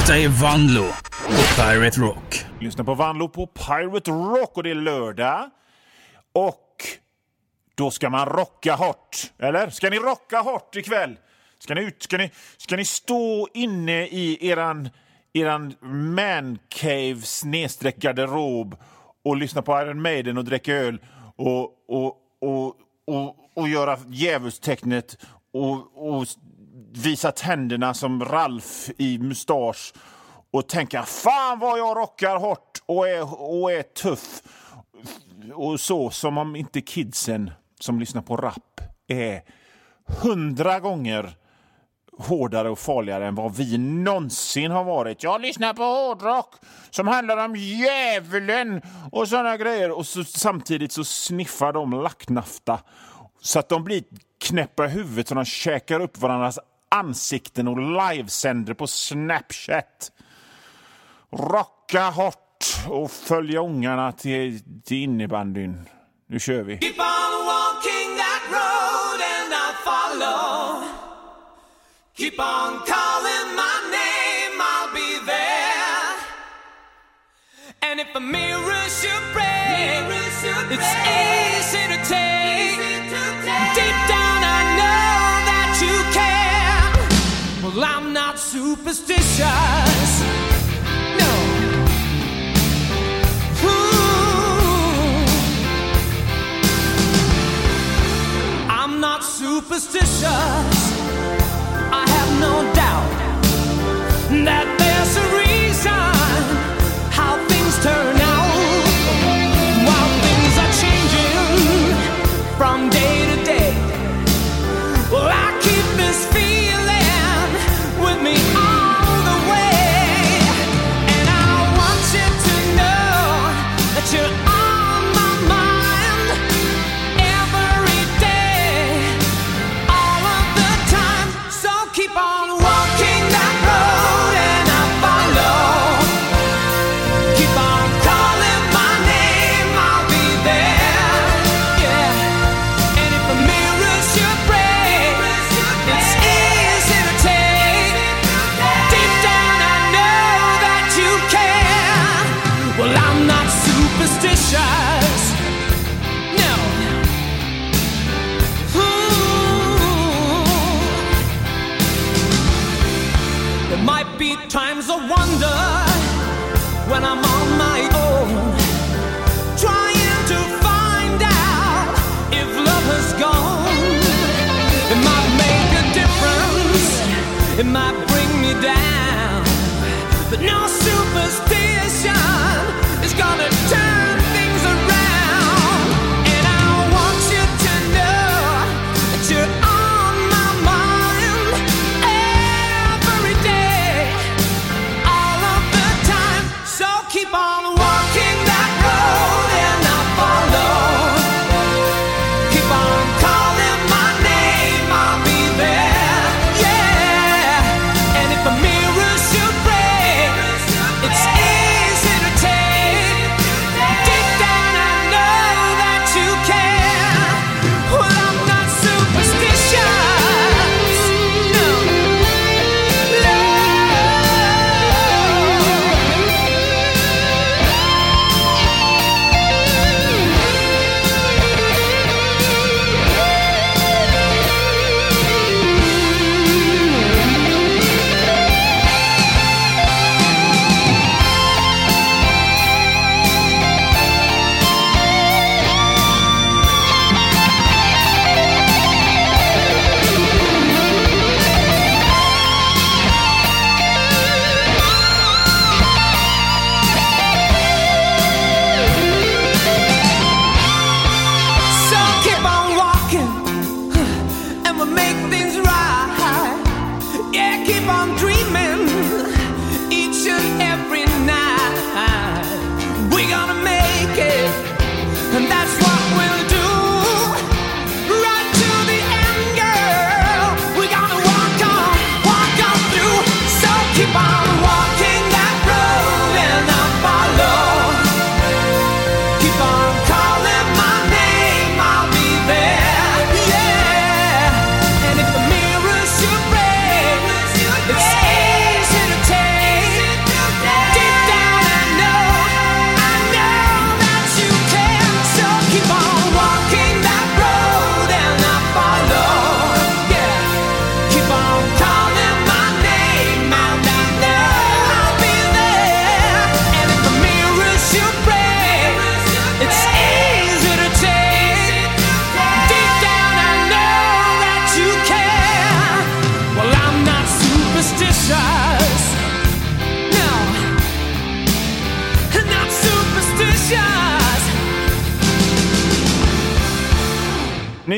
Detta är Vanlo på Pirate Rock. Lyssna på Vanlo på Pirate Rock och det är lördag. Och då ska man rocka hårt. Eller? Ska ni rocka hårt ikväll? Ska ni stå inne i eran mancave /garderob och lyssna på Iron Maiden och dricka öl och göra djävulstecknet och visa tänderna som Ralf i mustasch och tänka fan vad jag rockar hårt och är tuff och så, som om inte kidsen som lyssnar på rap är 100 gånger hårdare och farligare än vad vi någonsin har varit. Jag lyssnar på hårdrock som handlar om djävulen och såna grejer, och så, samtidigt så sniffar de lacknafta så att de blir knäppa i huvudet så de käkar upp varandras ansikten och livesänder på Snapchat. Rocka hårt och följa ungarna till innebandyn. Nu kör vi. Keep on walking that road and I'll follow. Keep on calling my name, I'll be there. And if a mirror should break, it's easy to take. Deep down I know that you care. Well, I'm not superstitious. No. I'm not superstitious. I have no doubt that there's a reason how things turn out, while things are changing from day to day. Well, I keep this feeling with me all the way, and I want you to know that you're on my mind every day, all of the time. So keep on walking that road and I'll follow. Keep on calling my name, I'll be there. Yeah. And if a mirror should break, it's easy to take. Deep down I know that you care. Well, I'm not superstitious. No. There might be times of wonder when I'm on my own, trying to find out if love has gone. It might make a difference, it might bring me down, but no superstition is gonna turn things around. And I want you to know that you're on my mind every day, all of the time. So keep on walking that road and I'll follow. Keep on calling my name, I'll be there. Yeah.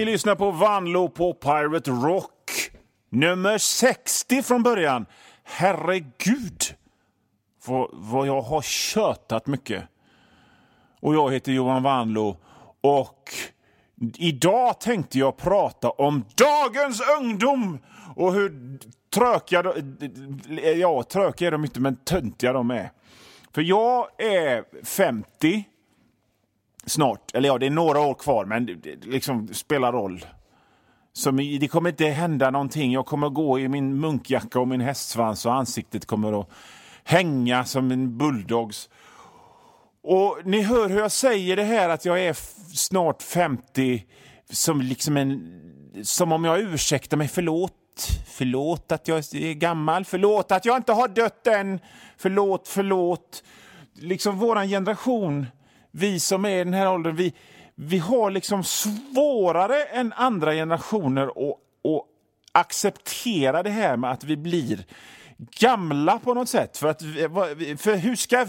lyssnar på Vanlo på Pirate Rock. Nummer 60 från början. Herregud, vad jag har tjötat mycket. Och jag heter Johan Vanlo. Och idag tänkte jag prata om dagens ungdom. Och hur trökiga är de inte, men töntiga de är. För jag är 50 snart. Eller ja, det är några år kvar, men det liksom spelar roll. Det kommer inte hända någonting. Jag kommer gå i min munkjacka och min hästsvans och ansiktet kommer att hänga som en bulldogs. Och ni hör hur jag säger det här, att jag är snart 50, som om jag ursäktar mig. Förlåt att jag är gammal. Förlåt att jag inte har dött än. Förlåt. Liksom våran generation, vi som är i den här åldern, vi har liksom svårare än andra generationer att acceptera det här med att vi blir gamla på något sätt. För hur ska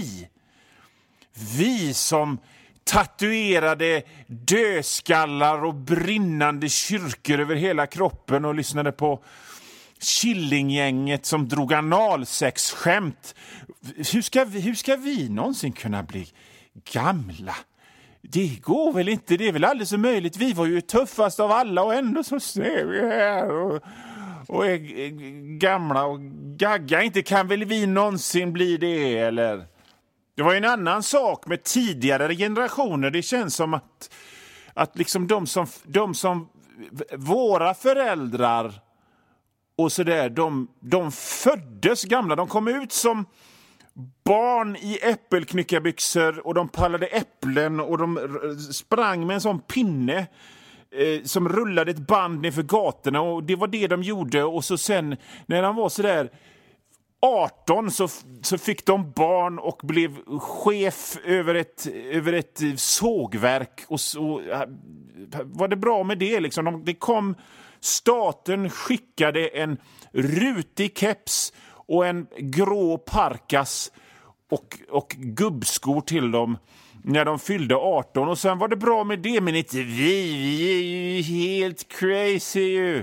vi som tatuerade dödskallar och brinnande kyrkor över hela kroppen och lyssnade på Killinggänget som drog analsexskämt, hur ska vi någonsin kunna bli gamla? Det går väl inte, det är väl alldeles så möjligt. Vi var ju tuffast av alla och ändå så ser vi här och är gamla och gagga. Inte kan väl vi någonsin bli det, eller? Det var ju en annan sak med tidigare generationer. Det känns som att liksom de som våra föräldrar och så där, de föddes gamla. De kom ut som barn i äppelknyckarbyxor och de pallade äpplen och de sprang med en sån pinne som rullade ett band ner för gatorna, och det var det de gjorde. Och så sen när de var så där 18 så fick de barn och blev chef över ett sågverk, och så var det bra med det liksom. Staten skickade en rutig keps och en grå parkas och gubbskor till dem när de fyllde 18, och sen var det bra med det. Men inte vi är ju helt crazy ju.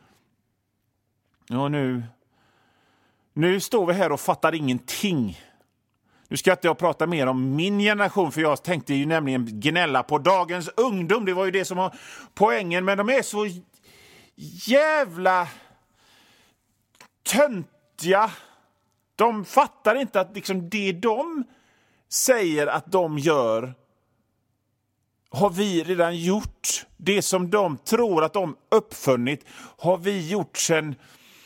Och nu står vi här och fattar ingenting. Nu ska inte jag prata mer om min generation, för jag tänkte ju nämligen gnälla på dagens ungdom. Det var ju det som var poängen, men de är så jävla töntiga. De fattar inte att liksom det de säger att de gör har vi redan gjort. Det som de tror att de uppfunnit har vi gjort sen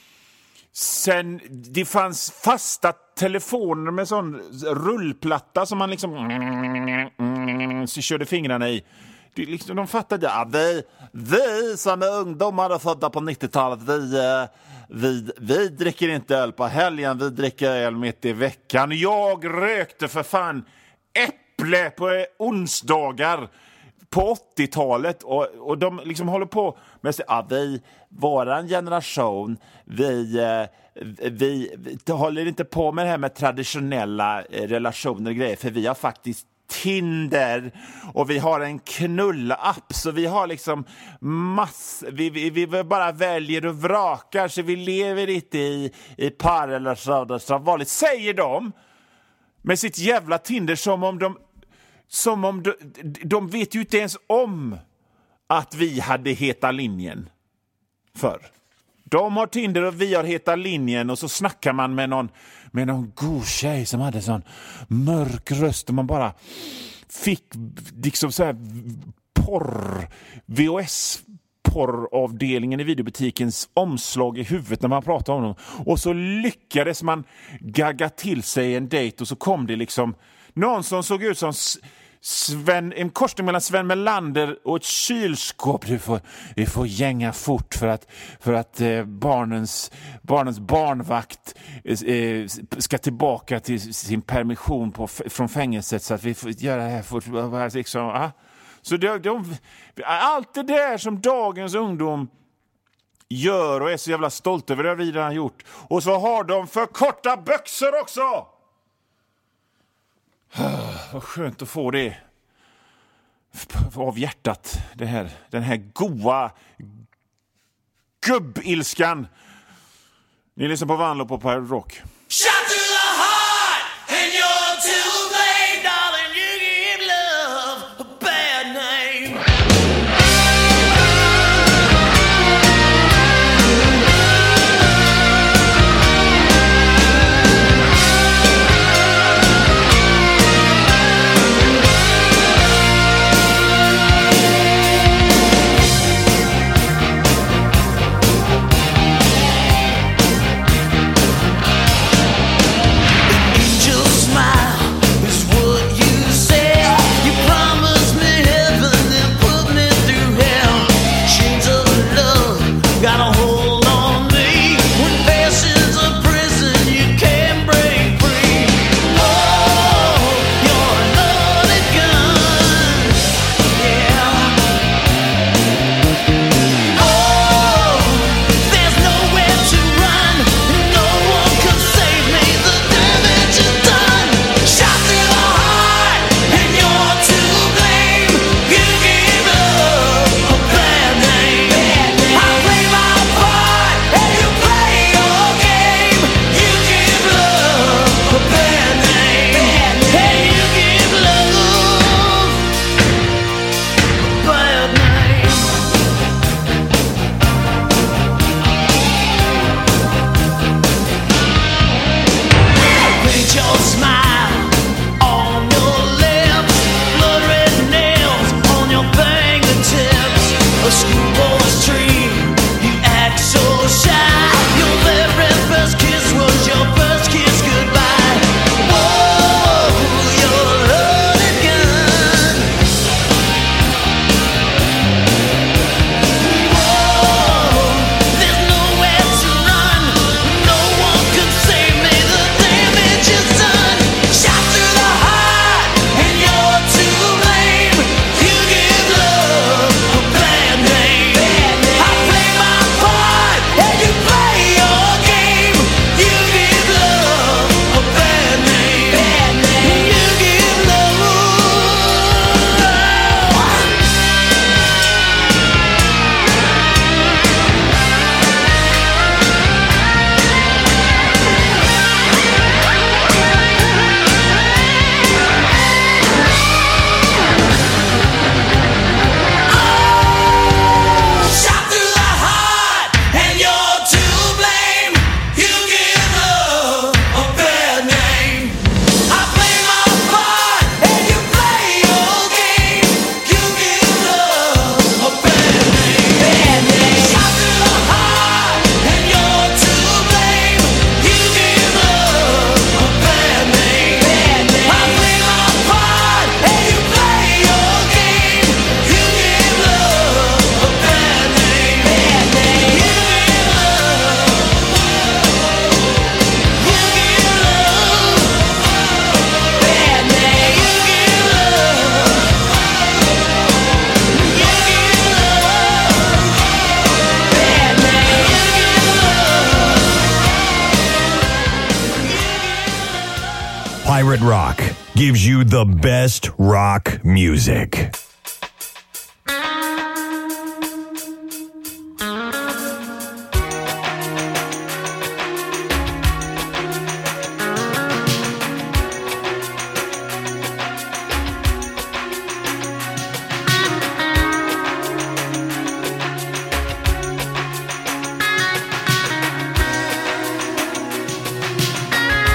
det fanns fasta telefoner med sån rullplatta som man liksom så körde fingrarna i. Det liksom, de fattade, ja, vi som är ungdomar födda på 90-talet, vi dricker inte öl på helgen, vi dricker öl mitt i veckan. Jag rökte för fan äpple på onsdagar på 80-talet, och de liksom håller på med att våran generation, vi håller inte på med det här med traditionella relationer och grejer, för vi har faktiskt Tinder och vi har en knullapp, så vi har liksom vi bara väljer och vrakar, så vi lever inte i par eller så vanligt, säger de med sitt jävla Tinder, som om de vet ju inte ens om att vi hade Heta linjen förr. De har Tinder och vi har Heta linjen, och så snackar man med någon god tjej som hade sån mörk röst, och man bara fick liksom så här VHS-porravdelningen i videobutikens omslag i huvudet när man pratade om dem. Och så lyckades man gagga till sig en dejt, och så kom det liksom någon som såg ut som en korsning mellan Sven Melander och ett kylskåp. Vi får gänga fort för att barnens barnvakt ska tillbaka till sin permission från fängelset, så att vi får göra det här fort. Liksom, så allt det där som dagens ungdom gör och är så jävla stolt över, det har vi redan gjort. Och så har de för korta byxor också. Vad skönt att få det. av hjärtat. Den här goa gubbilskan. Ni lyssnar på Vanlo på Pirate Rock. Shot through the heart, and you're too late, darling. You give love a bad name. Pirate Rock gives you the best rock music.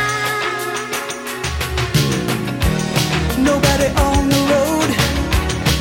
Nobody on the road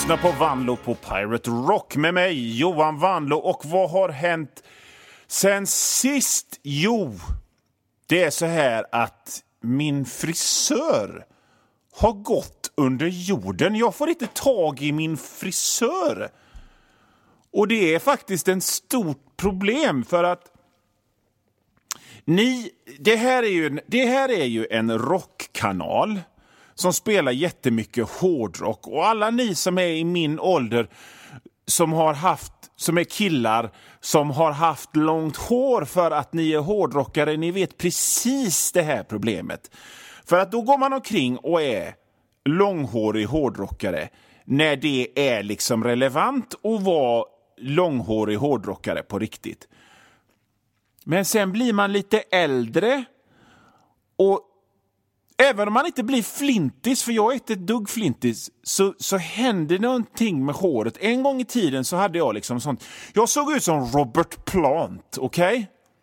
lyssnar på Vanlo på Pirate Rock med mig, Johan Vanlo. Och vad har hänt sen sist? Jo, det är så här att min frisör har gått under jorden. Jag får inte tag i min frisör. Och det är faktiskt ett stort problem för att det här är ju en rockkanal som spelar jättemycket hårdrock. Och alla ni som är i min ålder som är killar som har haft långt hår för att ni är hårdrockare, ni vet precis det här problemet. För att då går man omkring och är långhårig hårdrockare när det är liksom relevant att vara långhårig hårdrockare på riktigt. Men sen blir man lite äldre och även om man inte blir flintis, för jag är inte ett dugg flintis, så händer någonting med håret. En gång i tiden så hade jag liksom sånt. Jag såg ut som Robert Plant, okej?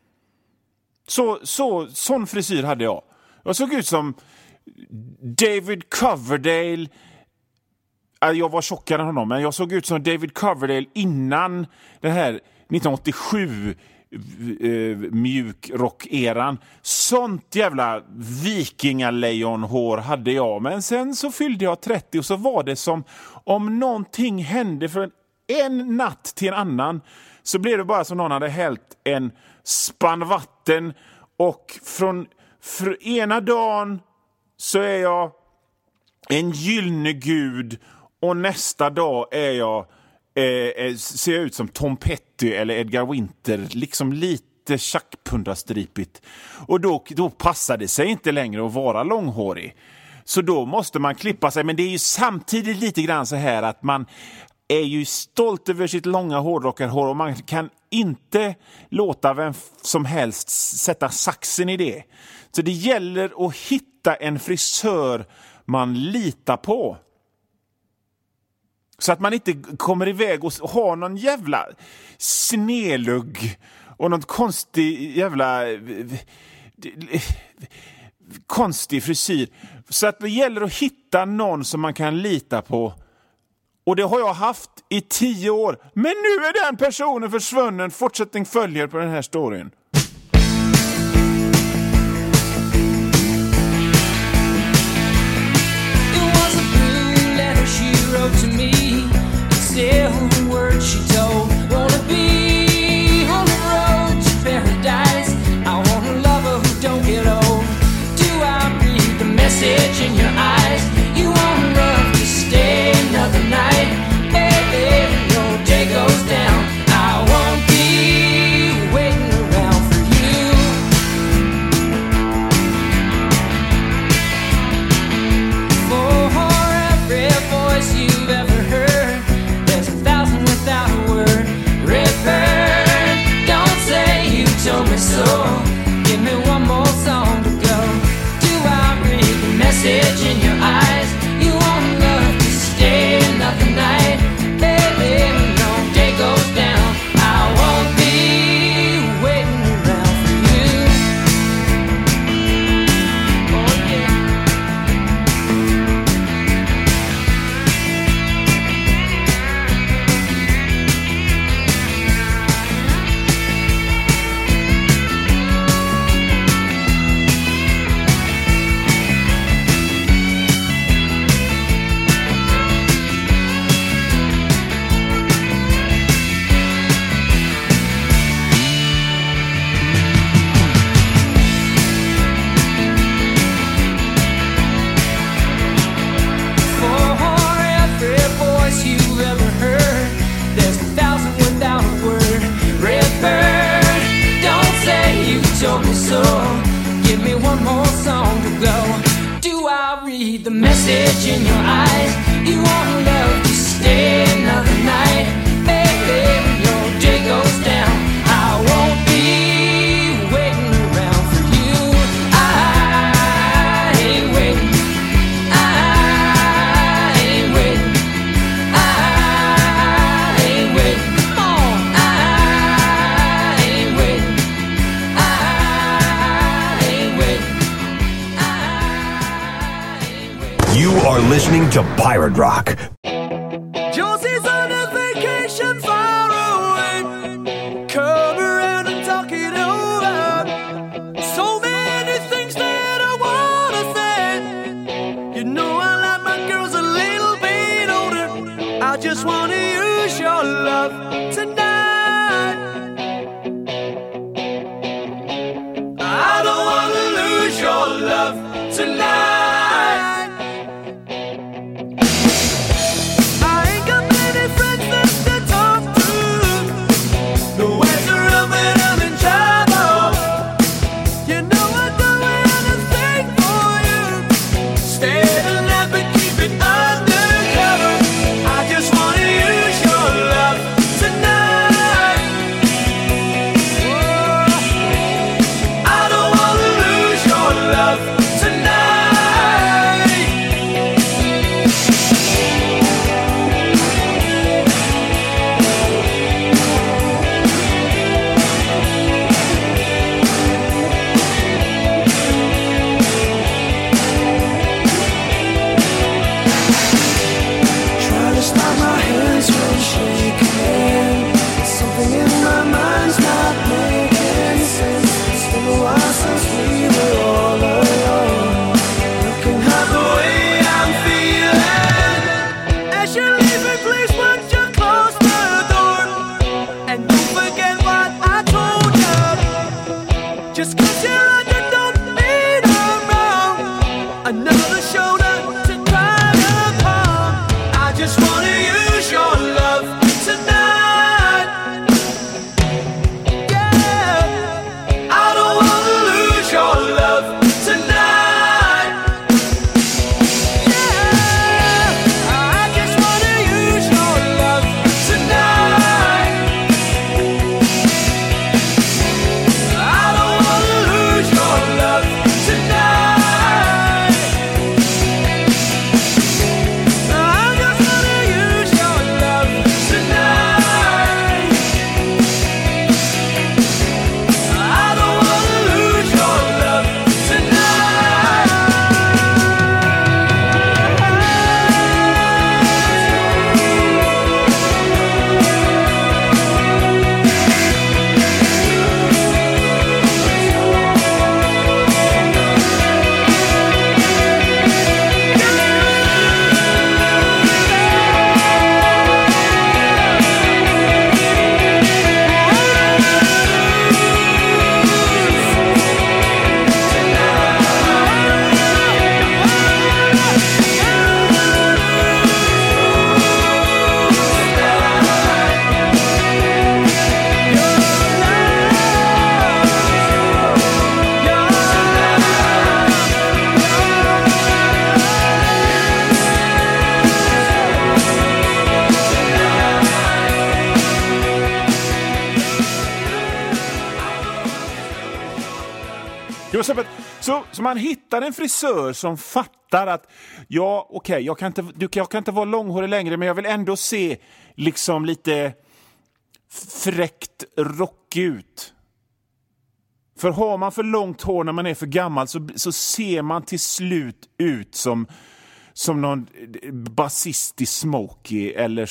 Sån frisyr hade jag. Jag såg ut som David Coverdale. Jag var tjockare än honom, men jag såg ut som David Coverdale innan det här 1987 mjukrock-eran. Sånt jävla vikingalejonhår hade jag. Men sen så fyllde jag 30 och så var det som om någonting hände från en natt till en annan. Så blev det bara som någon hade hällt en spann vatten och från ena dagen så är jag en gyllene gud och nästa dag är jag ser jag ut som Tom Petty eller Edgar Winter, liksom lite tjackpundastripigt. Och då passar det sig inte längre att vara långhårig. Så då måste man klippa sig. Men det är ju samtidigt lite grann så här att man är ju stolt över sitt långa hårdrockarhår och man kan inte låta vem som helst sätta saxen i det. Så det gäller att hitta en frisör man litar på. Så att man inte kommer iväg och har någon jävla snelugg och någon konstig frisyr. Så att det gäller att hitta någon som man kan lita på. Och det har jag haft i 10 år. Men nu är den personen försvunnen. Fortsättning följer på den här storyn. To me, still the words she told. Wanna be on the road to paradise. I want a lover who don't get old. Do I read the message in your eyes? You want love to stay another night. Baby, no day goes down. I won't be waiting around for you. For every voice you've ever heard, there's 1,000 without a word. Redbird, don't say you told me so. Give me one more song to go. Do I read the message in your eyes? You want love to stay another night. Baby, no day goes down. I won't be waiting around for you. Oh yeah. For every voice you've ever heard, there's 1,000 without a word. Redbird, don't say you told me so. Give me one more song to go. Do I read the message in your eyes? You want love to stay another night. Baby, your day goes down. I won't be waiting around for you. I ain't waiting. I ain't waiting. I ain't waiting. Come on. I ain't waiting. I ain't waiting. I ain't waiting. You are listening to Pirate Rock. Join tonight. I don't wanna lose your love tonight. I ain't got many friends left to talk to. Nowhere to run when I'm in trouble. You know I'd do anything for you. Stay the night but keep it undercover. I just wanna use your love tonight. Oh, I don't wanna lose your love tonight. Try to stop my hands from shaking. Something in my mind's not making sense. It's been a while since we were all alone. You can have the way I'm feeling. As you're leaving, please won't you close the door. And don't forget what I told you. Just 'cause you're under, don't mean I'm wrong. Another shoulder to cry upon. I just wanna use your love tonight. Yeah, I don't wanna lose your love tonight. Yeah, I just wanna use your love tonight. I don't wanna lose your love tonight. I just wanna use your love tonight. I don't wanna lose your love Så man hittar en frisör som fattar att ja, okej, jag kan inte vara långhårig längre, men jag vill ändå se liksom lite fräckt rockig ut. För har man för långt hår när man är för gammal så ser man till slut ut som någon basist i Smokey eller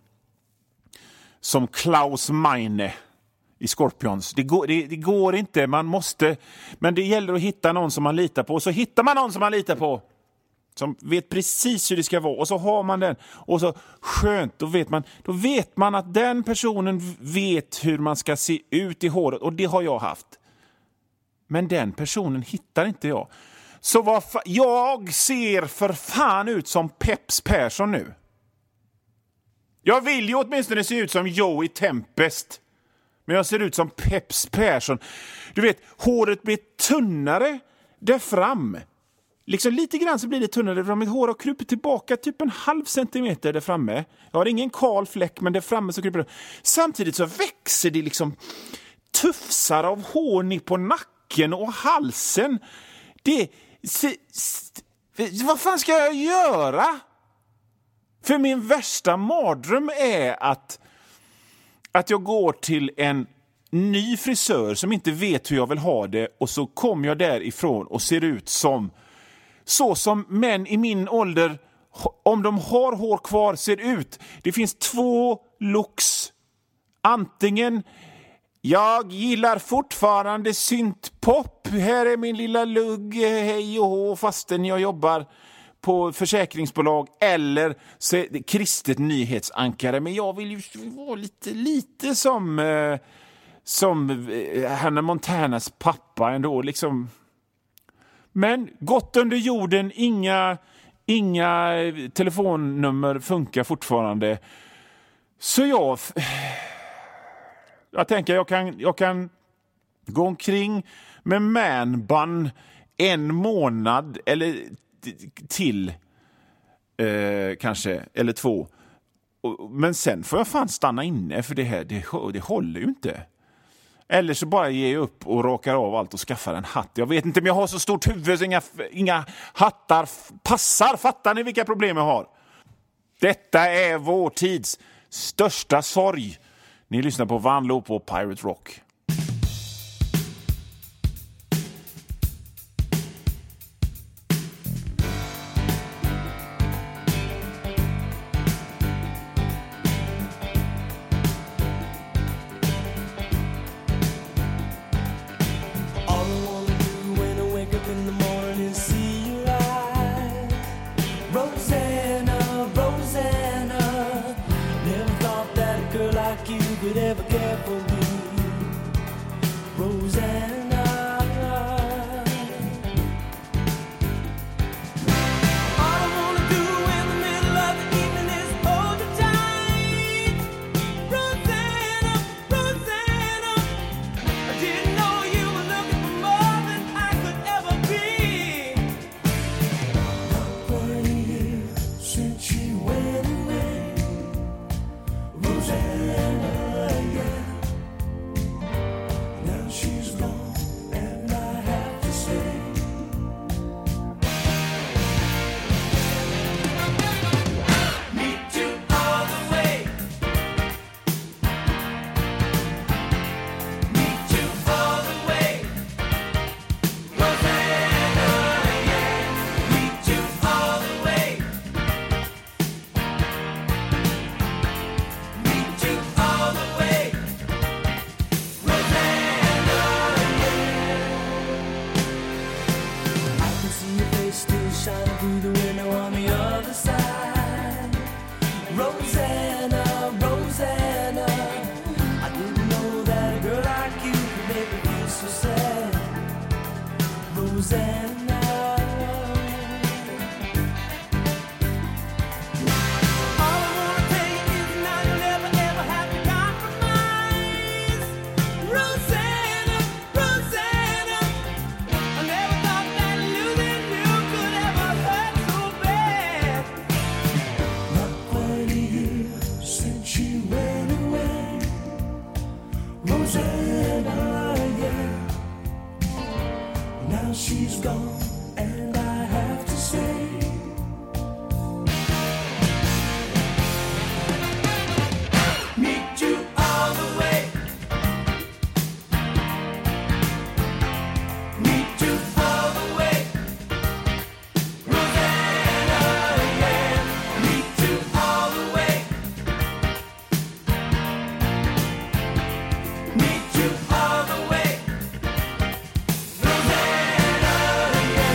som Klaus Meine i Scorpions. Det går inte, man måste, men det gäller att hitta någon som man litar på. Så hittar man någon som man litar på som vet precis hur det ska vara, och så har man den, och så skönt, då vet man att den personen vet hur man ska se ut i håret, och det har jag haft. Men den personen hittar inte jag. Så jag ser för fan ut som Peps Persson nu. Jag vill ju åtminstone se ut som Joey Tempest. Men jag ser ut som Peps Persson. Du vet, håret blir tunnare där fram. Liksom lite grann så blir det tunnare där fram. Mitt hår har krupit tillbaka typ 0,5 centimeter där framme. Jag har ingen kal fläck, men där framme så kryper det. Samtidigt så växer det liksom tufsar av hår på nacken och halsen. Vad fan ska jag göra? För min värsta mardröm är att jag går till en ny frisör som inte vet hur jag vill ha det, och så kommer jag därifrån och ser ut som män i min ålder, om de har hår kvar, ser ut. Det finns 2 looks. Antingen jag gillar fortfarande syntpop. Här är min lilla lugg, hej och hå, fastän jag jobbar på försäkringsbolag eller så är det kristet nyhetsankare. Men jag vill ju vara lite som Hannah Montanas pappa ändå. Liksom. Men gott under jorden, inga telefonnummer funkar fortfarande. Så jag tänker jag kan gå omkring med manbun en månad eller till kanske, eller 2. Men sen får jag fan stanna inne för det här, det håller ju inte. Eller så bara ger jag upp och rakar av allt och skaffar en hatt. Jag vet inte om jag har så stort huvud så inga hattar passar. Fattar ni vilka problem jag har? Detta är vår tids största sorg. Ni lyssnar på Vanlo på Pirate Rock. Yeah.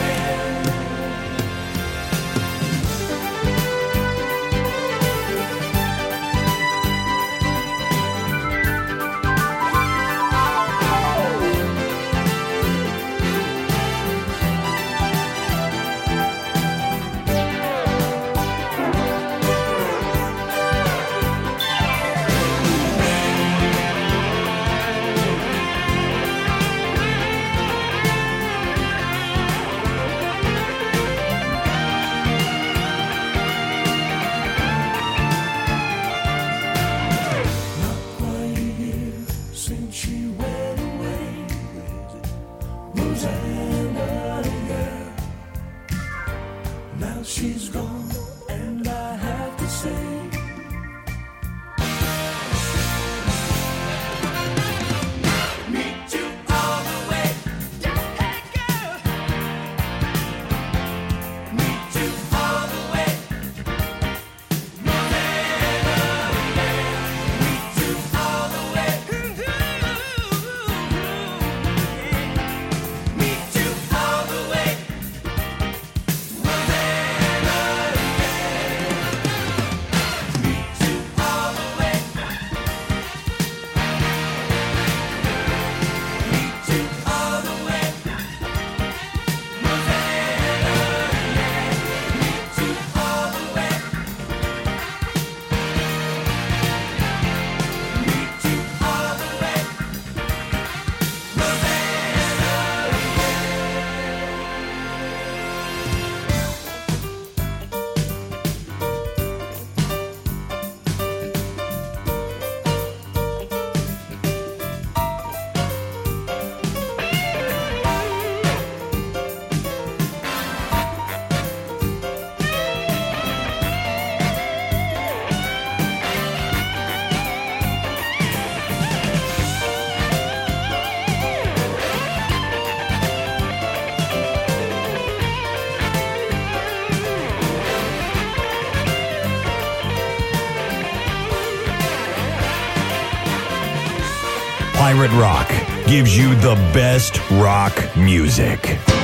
Pirate Rock gives you the best rock music.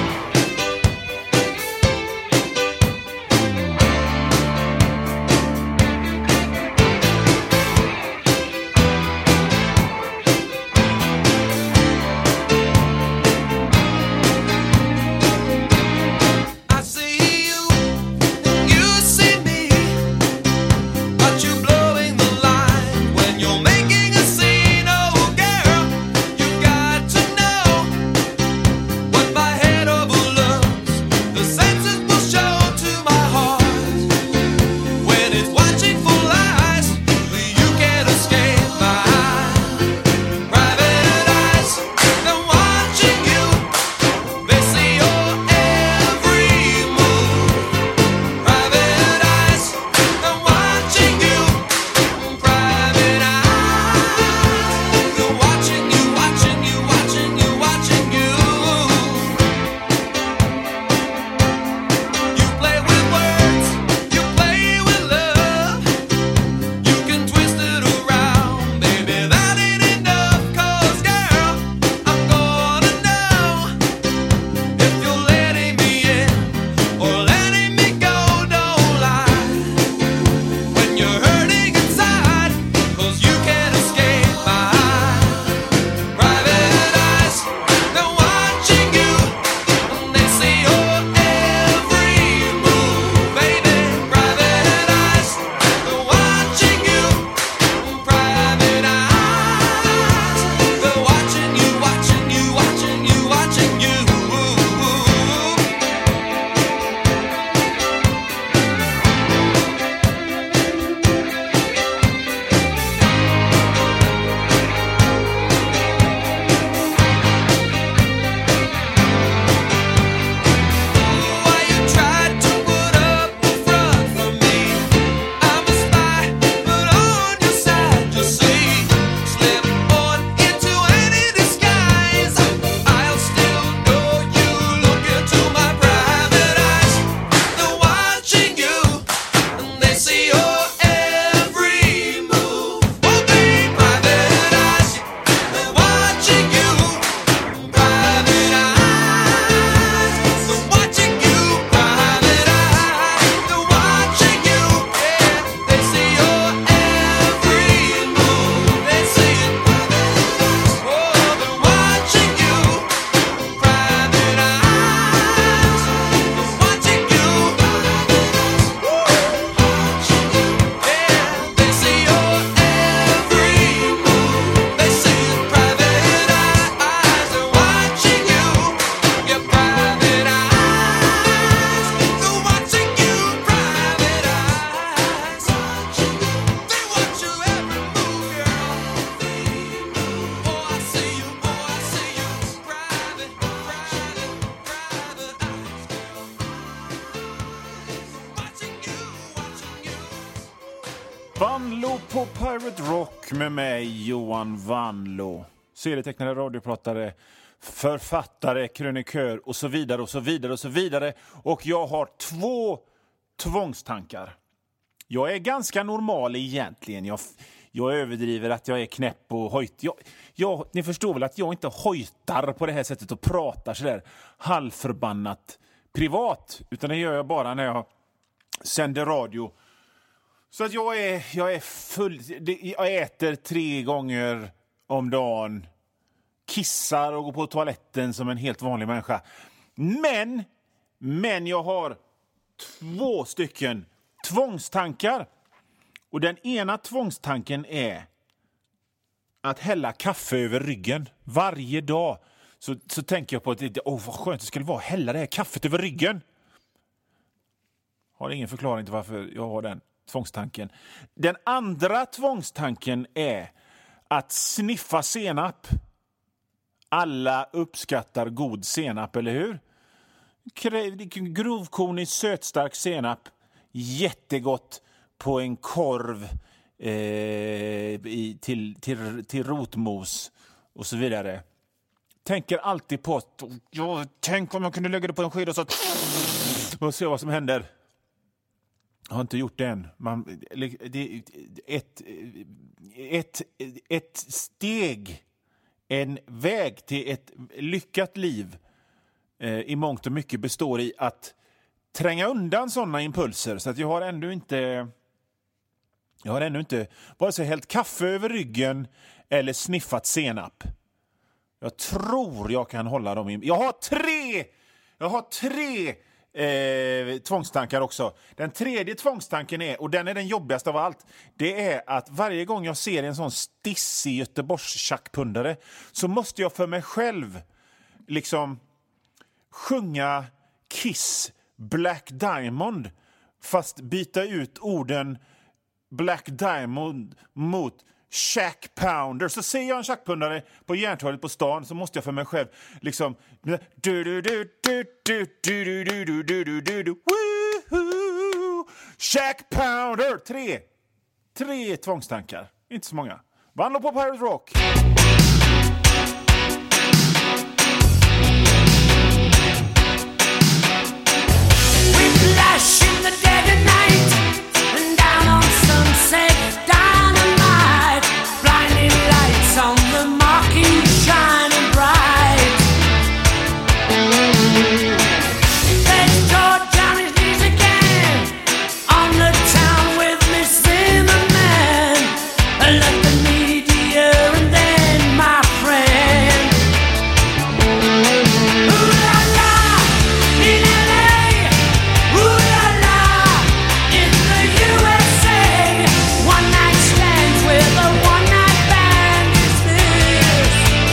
Vanlo på Pirate Rock med mig, Johan Vanlo. Serietecknare, radiopratare, författare, krönikör och så vidare och så vidare och så vidare. Och jag har 2 tvångstankar. Jag är ganska normal egentligen. Jag överdriver att jag är knäpp och hojt. Ni förstår väl att jag inte hojtar på det här sättet och pratar så där halvförbannat privat. Utan det gör jag bara när jag sänder radio. Så att jag är full. Jag äter 3 gånger om dagen. Kissar och går på toaletten som en helt vanlig människa. Men jag har 2 stycken tvångstankar. Och den ena tvångstanken är att hälla kaffe över ryggen varje dag. Så tänker jag på att vad skönt det skulle vara att hälla det här kaffet över ryggen. Har ingen förklaring till varför jag har den tvångstanken. Den andra tvångstanken är att sniffa senap. Alla uppskattar god senap, eller hur? Grovkornig, sötstark senap. Jättegott på en korv till rotmos och så vidare. Tänker alltid på att tänk om jag kunde lägga det på en sked och se vad som händer. Jag har inte gjort det än. Ett steg en väg till ett lyckat liv i mångt och mycket består i att tränga undan sådana impulser. Så att jag har ännu inte vare sig hällt kaffe över ryggen eller sniffat senap. Jag tror jag kan hålla dem i. Jag har tre tvångstankar också. Den tredje tvångstanken är, och den är den jobbigaste av allt, det är att varje gång jag ser en sån stissig Göteborgs-tjackpundare så måste jag för mig själv liksom sjunga Kiss Black Diamond, fast byta ut orden Black Diamond mot Shack Pounder. Så ser jag en tjackpundare på Järntorget på stan så måste jag för mig själv liksom Shack Pounder. Tre tvångstankar. Inte så många. Vandrar på Pirate Rock. Flash in the dead of night, and down on sunset, dynamite, blinding lights on the marquee shining bright. Let's George on his knees again, on the town with Miss Zimmerman. Let the media and then my friend. Ooh la la, in LA. Ooh la la, in the USA, one night stands with a one night band is this.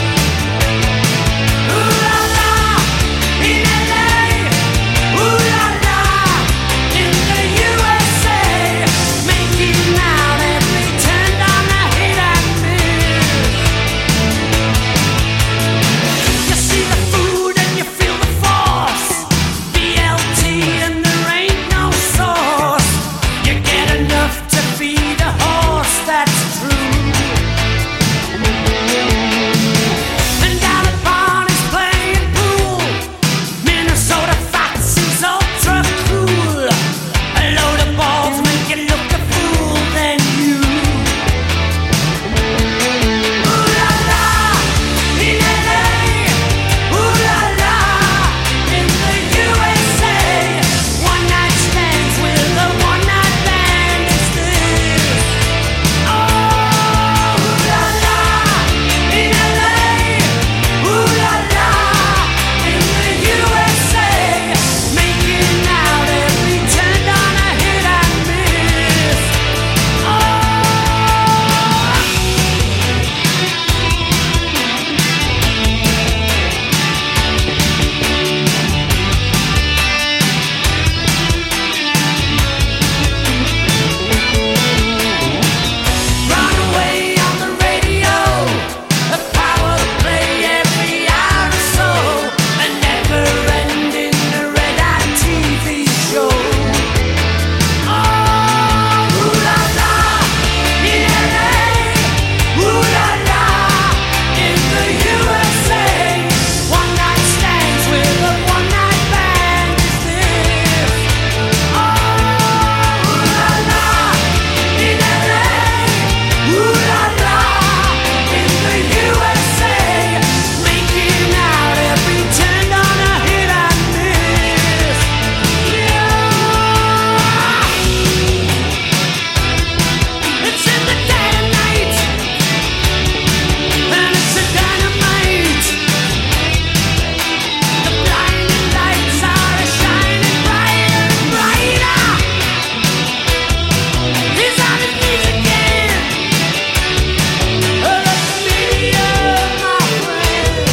Ooh la la, in LA, ooh la la, in the USA, making out every turn on a hit and miss. You see the food and you feel the force, BLT and there ain't no sauce. You get enough to feed a horse, that's true. And down at Barney's playing pool, Minnesota Fox is ultra cool. A load of balls make you look a fool, then you. Ooh la la, in LA, ooh la la, in the USA, one night stands with a one night band is this. Oh, ooh la la, in LA, ooh la la, in the USA, making out every turn on a hit and miss. Oh. Runaway on the radio, a power play every hour or so, a never-ending red-eye TV show. Oh, ooh la la, in LA, ooh la la, in the USA, one night stands with a one night band is this. Oh, ooh la la, in LA, ooh la la, in the USA, making out every turn on a hit and miss. Yeah, it's in the dead of night, and it's a dynamite. The blinding lights are shining brighter and brighter. He's on his knees again. Let me my friend.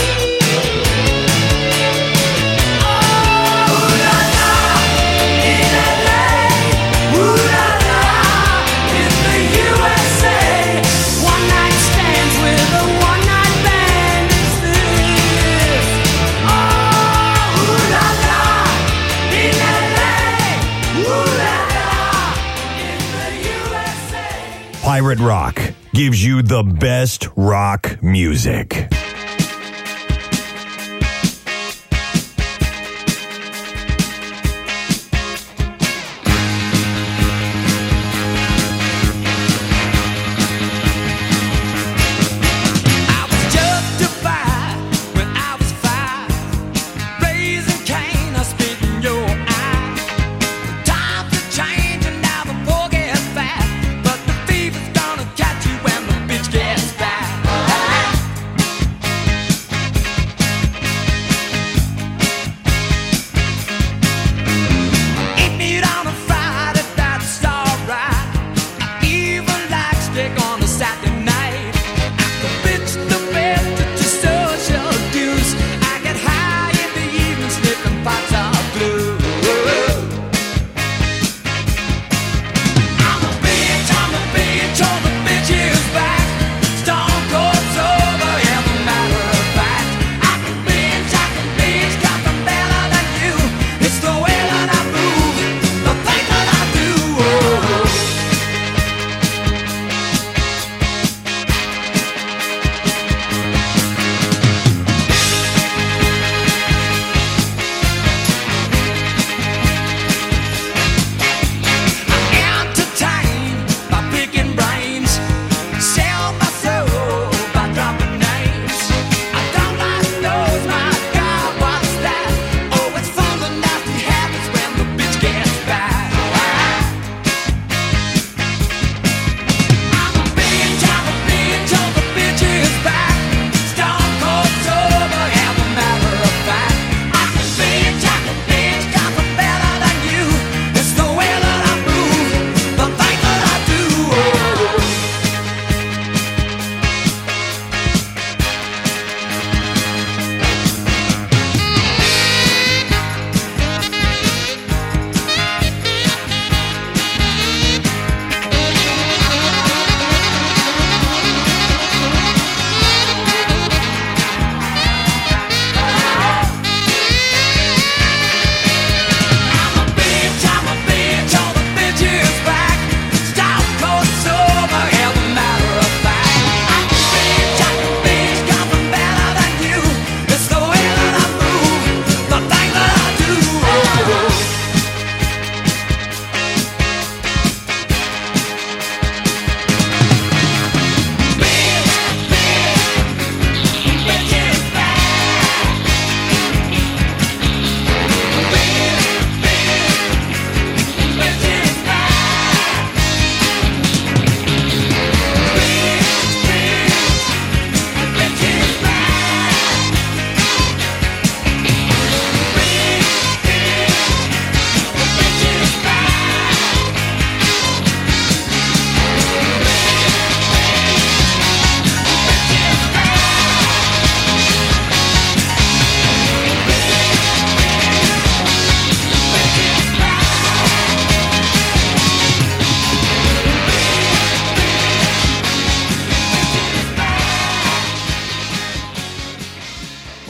Oh, ooh la la, in LA, ooh la la, in the USA, one night stands with a one night band is this. Oh, ooh la la, in LA, ooh la la, in the USA. Pirate Rock gives you the best rock music. I was just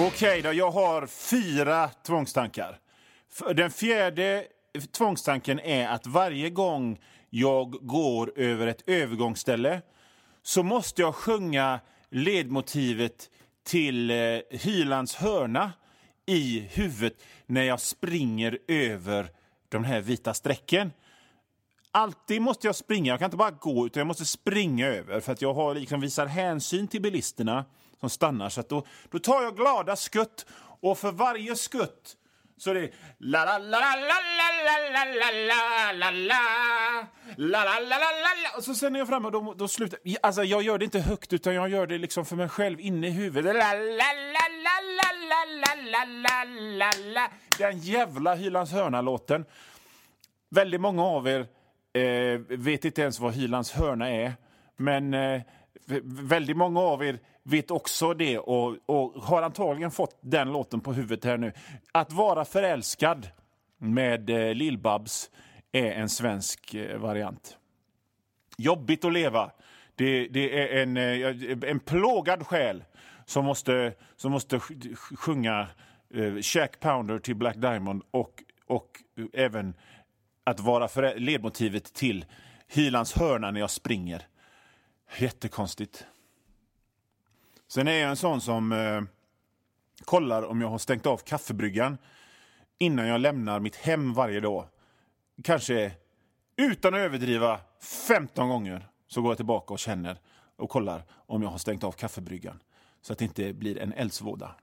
Okej då, jag har 4 tvångstankar. Den 4:e tvångstanken är att varje gång jag går över ett övergångsställe så måste jag sjunga ledmotivet till Hylands hörna i huvudet när jag springer över de här vita strecken. Alltid måste jag springa, jag kan inte bara gå utan jag måste springa över för att jag har liksom visar hänsyn till bilisterna som stannar. Så att då tar jag glada skutt och för varje skutt så är det la la la la la la la la la la la la och så sen är jag framme och då slutar. Alltså jag gör det inte högt utan jag gör det liksom för mig själv inne i huvudet. La la la la la la la la la. Den jävla Hylands hörna-låten. Väldigt många av er vet inte ens vad Hylands hörna är, men väldigt många av er vet också det och har antagligen fått den låten på huvudet här nu. Att vara förälskad med Lill-Babs är en svensk variant. Jobbigt att leva. Det är en plågad själ som måste sjunga Shack Pounder till Black Diamond och även att vara ledmotivet till Hylands hörna när jag springer. Jättekonstigt. Sen är jag en sån som kollar om jag har stängt av kaffebryggan innan jag lämnar mitt hem varje dag. Kanske utan att överdriva 15 gånger så går jag tillbaka och känner och kollar om jag har stängt av kaffebryggan så att det inte blir en eldsvåda.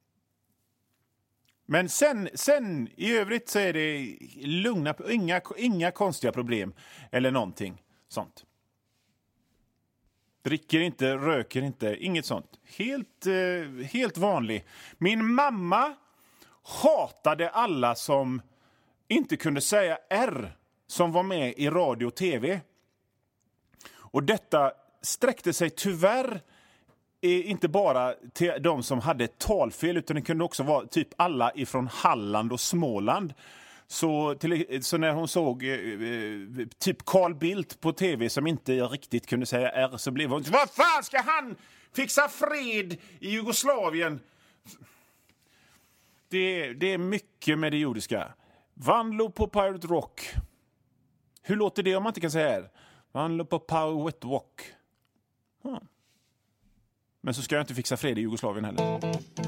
Men sen i övrigt så är det lugna, inga konstiga problem eller någonting sånt. Dricker inte, röker inte, inget sånt. Helt vanlig. Min mamma hatade alla som inte kunde säga R som var med i radio och tv. Och detta sträckte sig tyvärr inte bara till de som hade talfel utan det kunde också vara typ alla ifrån Halland och Småland. Så när hon såg typ Carl Bildt på tv som inte riktigt kunde säga R så blev hon: vad fan ska han fixa fred i Jugoslavien? Det är mycket med det jordiska. Vanlo på Pirate Rock. Hur låter det om man inte kan säga R? Vanlo på Pirate Rock. Men så ska jag inte fixa fred i Jugoslavien heller.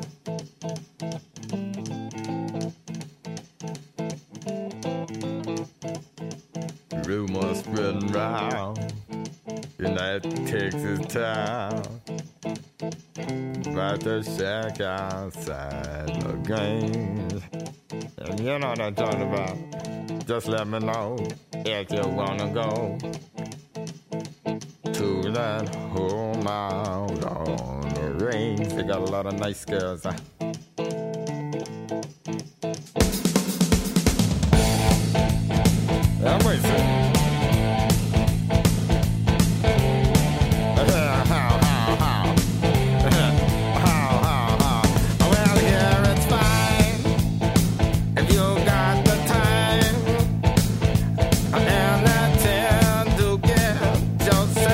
Rumors spreading round in that Texas town about the shack outside the games. And you know what I'm talking about. Just let me know if you wanna go to that home out on the range. They got a lot of nice girls. I'm waiting.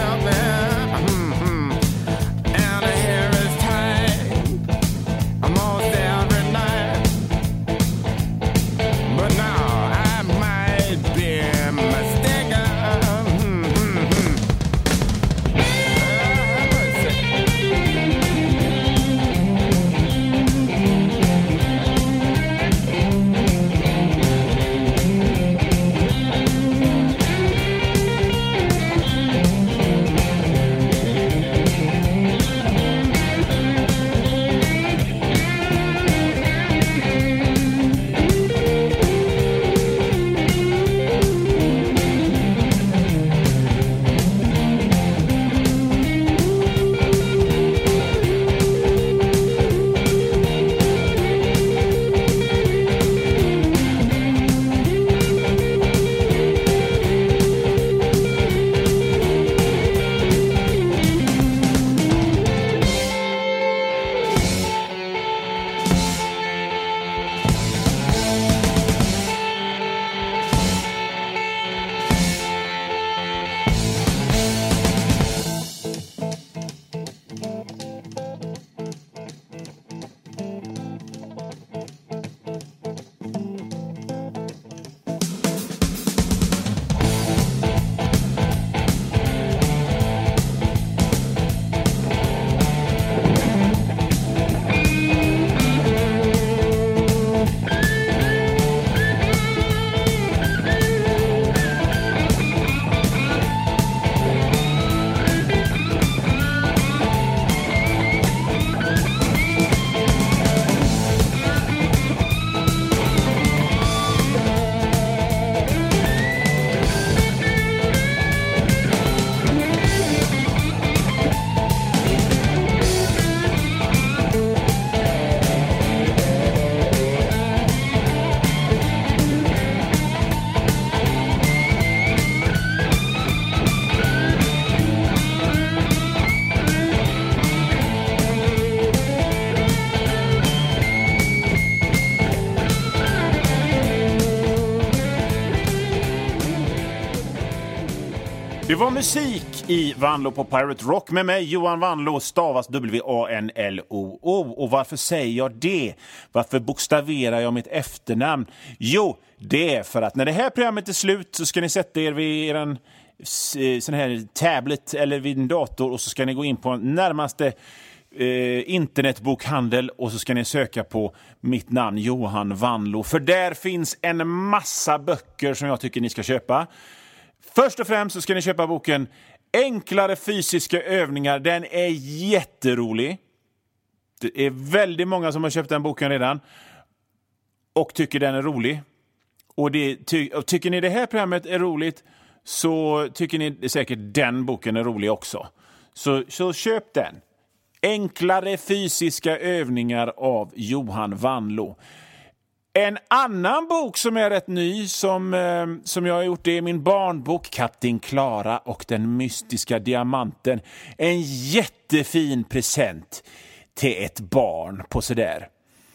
I'm all var musik i Vanlo på Pirate Rock med mig, Johan Vanlo, stavas W-A-N-L-O-O. Och varför säger jag det? Varför bokstaverar jag mitt efternamn? Jo, det är för att när det här programmet är slut så ska ni sätta er vid er sån här tablet eller vid en dator och så ska ni gå in på närmaste internetbokhandel och så ska ni söka på mitt namn Johan Vanlo. För där finns en massa böcker som jag tycker ni ska köpa. Först och främst så ska ni köpa boken Enklare fysiska övningar. Den är jätterolig. Det är väldigt många som har köpt den boken redan och tycker den är rolig. Och tycker ni det här programmet är roligt så tycker ni säkert den boken är rolig också. Så köp den. Enklare fysiska övningar av Johan Vanlo. En annan bok som är rätt ny som jag har gjort, det är min barnbok Kapten Klara och den mystiska diamanten. En jättefin present till ett barn på sådär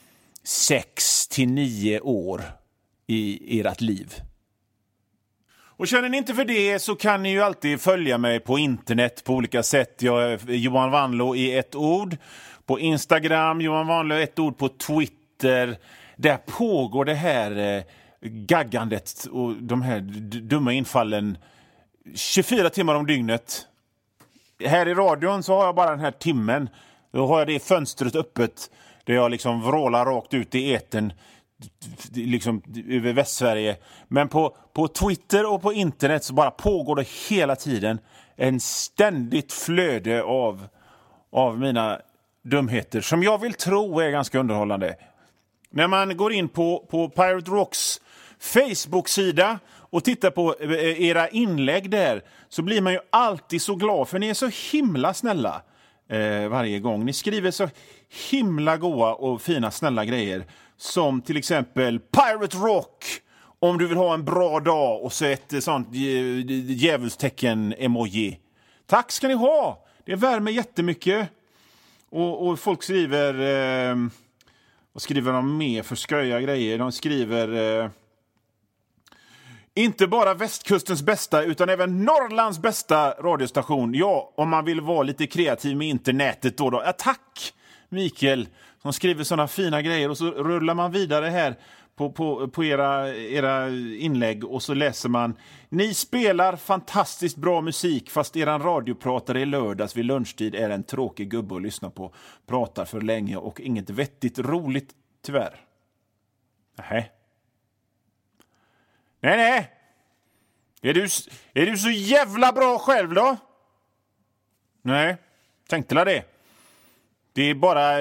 6-9 år i ert liv. Och känner ni inte för det så kan ni ju alltid följa mig på internet på olika sätt. Jag är Johan Vanlo i ett ord. På Instagram, Johan Vanlo i ett ord. På Twitter. Där pågår det här gaggandet och de här dumma infallen 24 timmar om dygnet. Här i radion så har jag bara den här timmen. Då har jag det fönstret öppet där jag liksom vrålar rakt ut i etern liksom över Västsverige. Men på Twitter och på internet så bara pågår det hela tiden en ständigt flöde av mina dumheter som jag vill tro är ganska underhållande. När man går in på Pirate Rocks Facebook-sida och tittar på era inlägg där så blir man ju alltid så glad för ni är så himla snälla varje gång. Ni skriver så himla goa och fina snälla grejer som till exempel Pirate Rock om du vill ha en bra dag och så ett sånt djävulstecken-emoji. Tack ska ni ha! Det värmer jättemycket. Och folk skriver... vad skriver de mer för sköja grejer? De skriver... inte bara västkustens bästa utan även Norrlands bästa radiostation. Ja, om man vill vara lite kreativ med internetet då. Ja, tack Mikael som skriver såna fina grejer. Och så rullar man vidare här på era inlägg och så läser man: ni spelar fantastiskt bra musik fast eran radiopratare i lördags vid lunchtid är en tråkig gubbe att lyssna på. Pratar för länge och inget vettigt roligt tyvärr. Nej. Är du så jävla bra själv då? Nej, tänkte la det. Det är bara...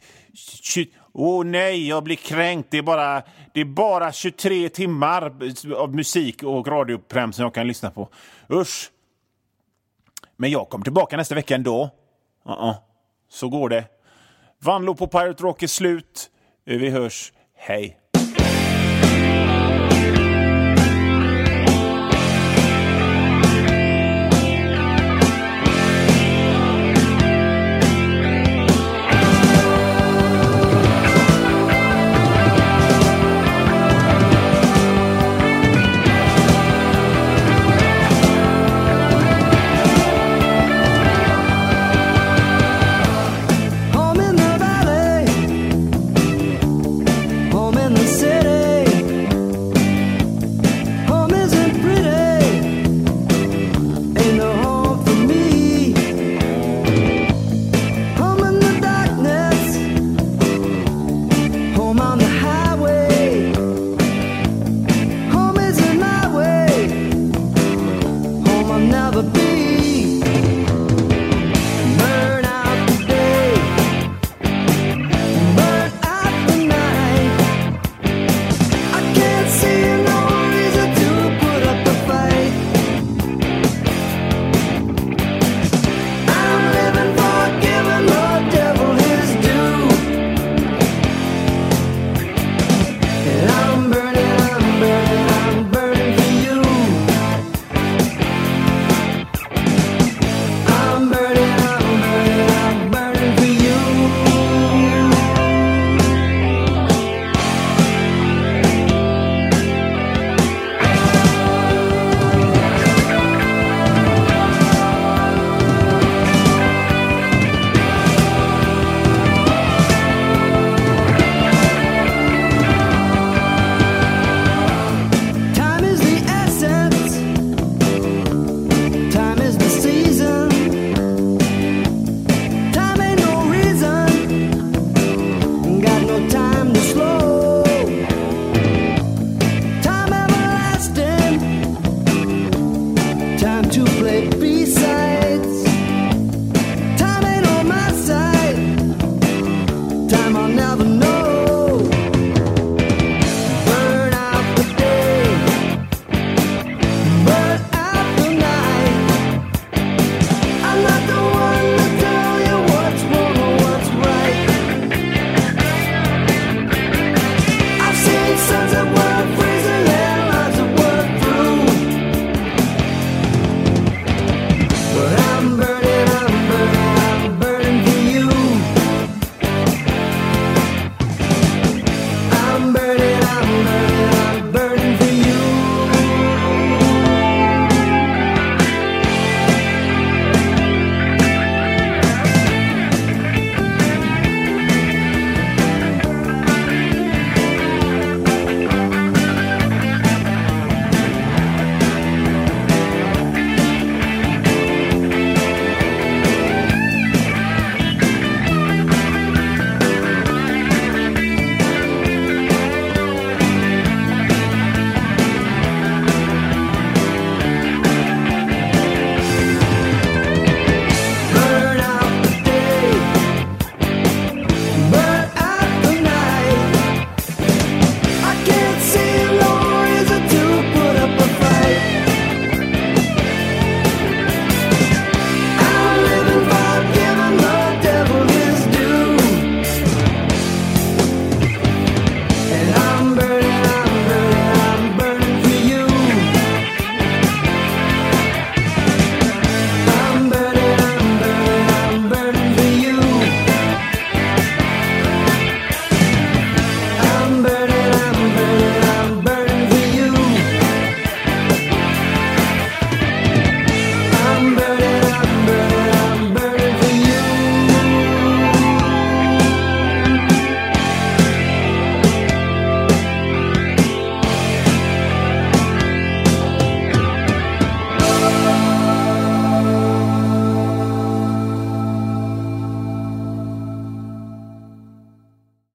nej, jag blir kränkt. Det är bara 23 timmar av musik och radioprogram som jag kan lyssna på. Usch. Men jag kommer tillbaka nästa vecka ändå. Så går det. Vanlo på Pirate Rock är slut. Vi hörs. Hej.